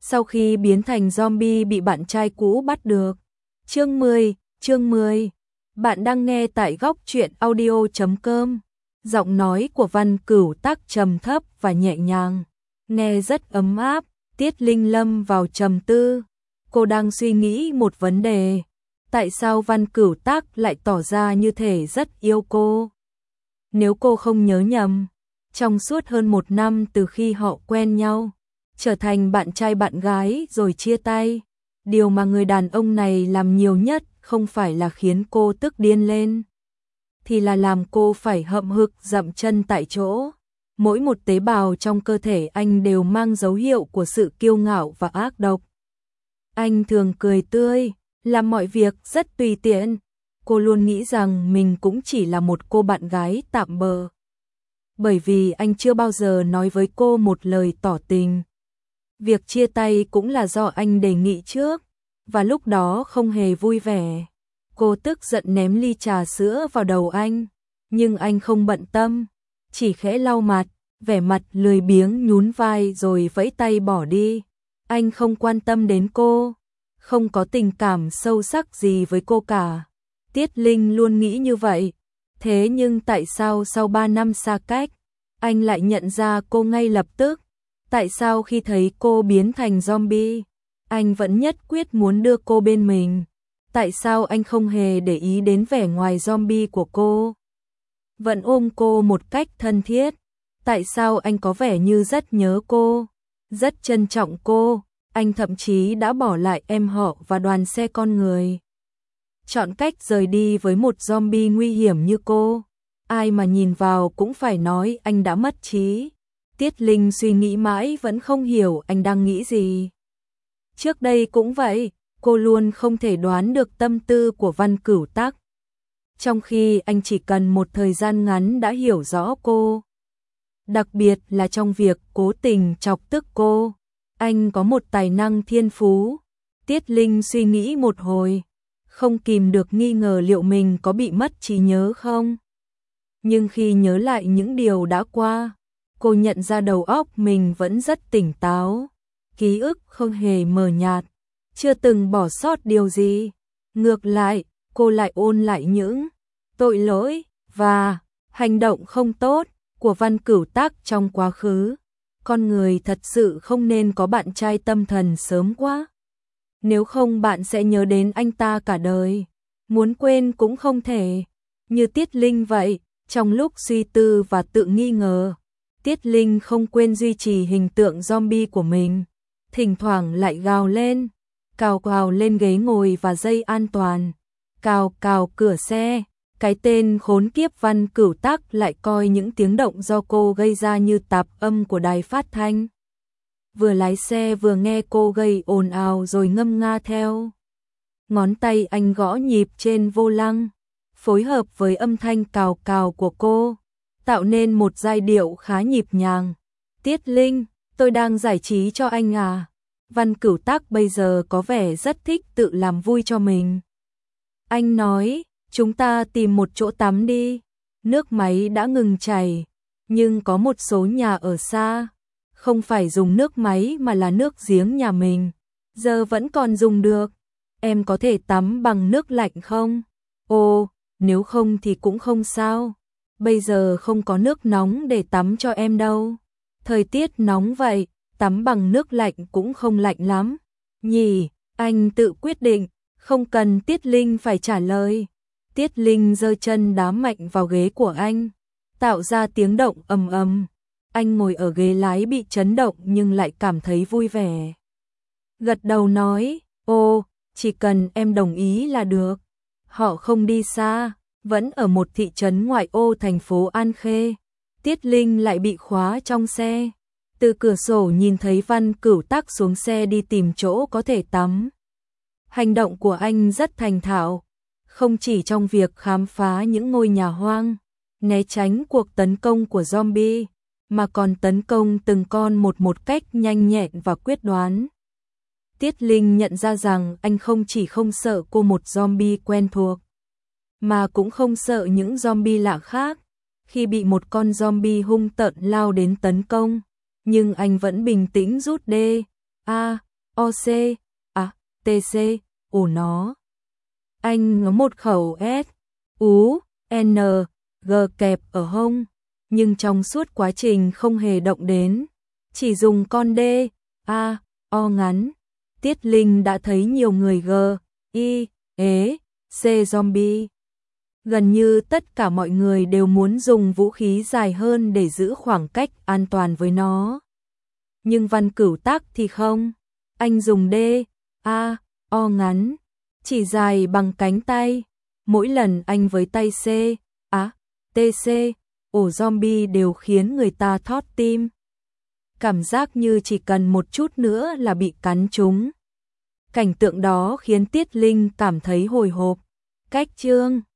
sau khi biến thành zombie bị bạn trai cũ bắt được. Chương 10. Bạn đang nghe tại góc truyện audio.com. Giọng nói của Văn Cửu Tác trầm thấp và nhẹ nhàng, nghe rất ấm áp. Tiết Linh lâm vào trầm tư. Cô đang suy nghĩ một vấn đề. Tại sao Văn Cửu Tác lại tỏ ra như thể rất yêu cô? Nếu cô không nhớ nhầm, trong suốt hơn 1 năm từ khi họ quen nhau, trở thành bạn trai bạn gái rồi chia tay, điều mà người đàn ông này làm nhiều nhất không phải là khiến cô tức điên lên, thì là làm cô phải hậm hực dậm chân tại chỗ. Mỗi một tế bào trong cơ thể anh đều mang dấu hiệu của sự kiêu ngạo và ác độc. Anh thường cười tươi, làm mọi việc rất tùy tiện. Cô luôn nghĩ rằng mình cũng chỉ là một cô bạn gái tạm bợ. Bởi vì anh chưa bao giờ nói với cô một lời tỏ tình. Việc chia tay cũng là do anh đề nghị trước, và lúc đó không hề vui vẻ. Cô tức giận ném ly trà sữa vào đầu anh, nhưng anh không bận tâm, chỉ khẽ lau mặt, vẻ mặt lười biếng nhún vai rồi vẫy tay bỏ đi. Anh không quan tâm đến cô, không có tình cảm sâu sắc gì với cô cả. Tiết Linh luôn nghĩ như vậy. Thế nhưng tại sao sau 3 năm xa cách, anh lại nhận ra cô ngay lập tức? Tại sao khi thấy cô biến thành zombie, anh vẫn nhất quyết muốn đưa cô bên mình? Tại sao anh không hề để ý đến vẻ ngoài zombie của cô, vẫn ôm cô một cách thân thiết? Tại sao anh có vẻ như rất nhớ cô, rất trân trọng cô? Anh thậm chí đã bỏ lại em họ và đoàn xe con người, chọn cách rời đi với một zombie nguy hiểm như cô. Ai mà nhìn vào cũng phải nói anh đã mất trí. Tiết Linh suy nghĩ mãi vẫn không hiểu anh đang nghĩ gì. Trước đây cũng vậy, cô luôn không thể đoán được tâm tư của Văn Cửu Tác, trong khi anh chỉ cần một thời gian ngắn đã hiểu rõ cô. Đặc biệt là trong việc cố tình chọc tức cô. Anh có một tài năng thiên phú. Tiết Linh suy nghĩ một hồi, không kìm được nghi ngờ liệu mình có bị mất trí nhớ không. Nhưng khi nhớ lại những điều đã qua, cô nhận ra đầu óc mình vẫn rất tỉnh táo. Ký ức không hề mờ nhạt, chưa từng bỏ sót điều gì. Ngược lại, cô lại ôn lại những tội lỗi và hành động không tốt của Văn Cửu Tác trong quá khứ. Con người thật sự không nên có bạn trai tâm thần sớm quá. Nếu không bạn sẽ nhớ đến anh ta cả đời. Muốn quên cũng không thể. Như Tiết Linh vậy, trong lúc suy tư và tự nghi ngờ, Tiết Linh không quên duy trì hình tượng zombie của mình. Thỉnh thoảng lại gào lên, cào cào lên ghế ngồi và dây an toàn, cào cào cửa xe. Cái tên khốn kiếp Văn Cửu Tác lại coi những tiếng động do cô gây ra như tạp âm của đài phát thanh. Vừa lái xe vừa nghe cô gây ồn ào rồi ngâm nga theo. Ngón tay anh gõ nhịp trên vô lăng, phối hợp với âm thanh cào cào của cô, tạo nên một giai điệu khá nhịp nhàng. Tiết Linh, tôi đang giải trí cho anh à? Văn Cửu Tác bây giờ có vẻ rất thích tự làm vui cho mình. Anh nói, chúng ta tìm một chỗ tắm đi. Nước máy đã ngừng chảy, nhưng có một số nhà ở xa không phải dùng nước máy mà là nước giếng nhà mình, giờ vẫn còn dùng được. Em có thể tắm bằng nước lạnh không? Ồ, nếu không thì cũng không sao. Bây giờ không có nước nóng để tắm cho em đâu. Thời tiết nóng vậy, tắm bằng nước lạnh cũng không lạnh lắm. Nhỉ, anh tự quyết định, không cần Tiết Linh phải trả lời. Tiết Linh giơ chân đá mạnh vào ghế của anh, tạo ra tiếng động ầm ầm. Anh ngồi ở ghế lái bị chấn động nhưng lại cảm thấy vui vẻ. Gật đầu nói, ô, chỉ cần em đồng ý là được. Họ không đi xa, vẫn ở một thị trấn ngoại ô thành phố An Khê. Tiết Linh lại bị khóa trong xe. Từ cửa sổ nhìn thấy Văn Cửu Tác xuống xe đi tìm chỗ có thể tắm. Hành động của anh rất thành thạo, không chỉ trong việc khám phá những ngôi nhà hoang, né tránh cuộc tấn công của zombie, mà còn tấn công từng con một cách nhanh nhẹn và quyết đoán. Tiết Linh nhận ra rằng anh không chỉ không sợ cô một zombie quen thuộc, mà cũng không sợ những zombie lạ khác. Khi bị một con zombie hung tợn lao đến tấn công, nhưng anh vẫn bình tĩnh rút đê. OC, TC, ổ nó. Anh ngó một khẩu S, U, N, G kẹp ở hông, nhưng trong suốt quá trình không hề động đến, chỉ dùng con D, A, O ngắn. Tiết Linh đã thấy nhiều người G, I, E, C zombie. Gần như tất cả mọi người đều muốn dùng vũ khí dài hơn để giữ khoảng cách an toàn với nó. Nhưng Văn Cửu Tắc thì không. Anh dùng D, A, O ngắn, chỉ dài bằng cánh tay. Mỗi lần anh với tay C, TC, ổ zombie đều khiến người ta thót tim. Cảm giác như chỉ cần một chút nữa là bị cắn trúng. Cảnh tượng đó khiến Tiết Linh cảm thấy hồi hộp. Cách chương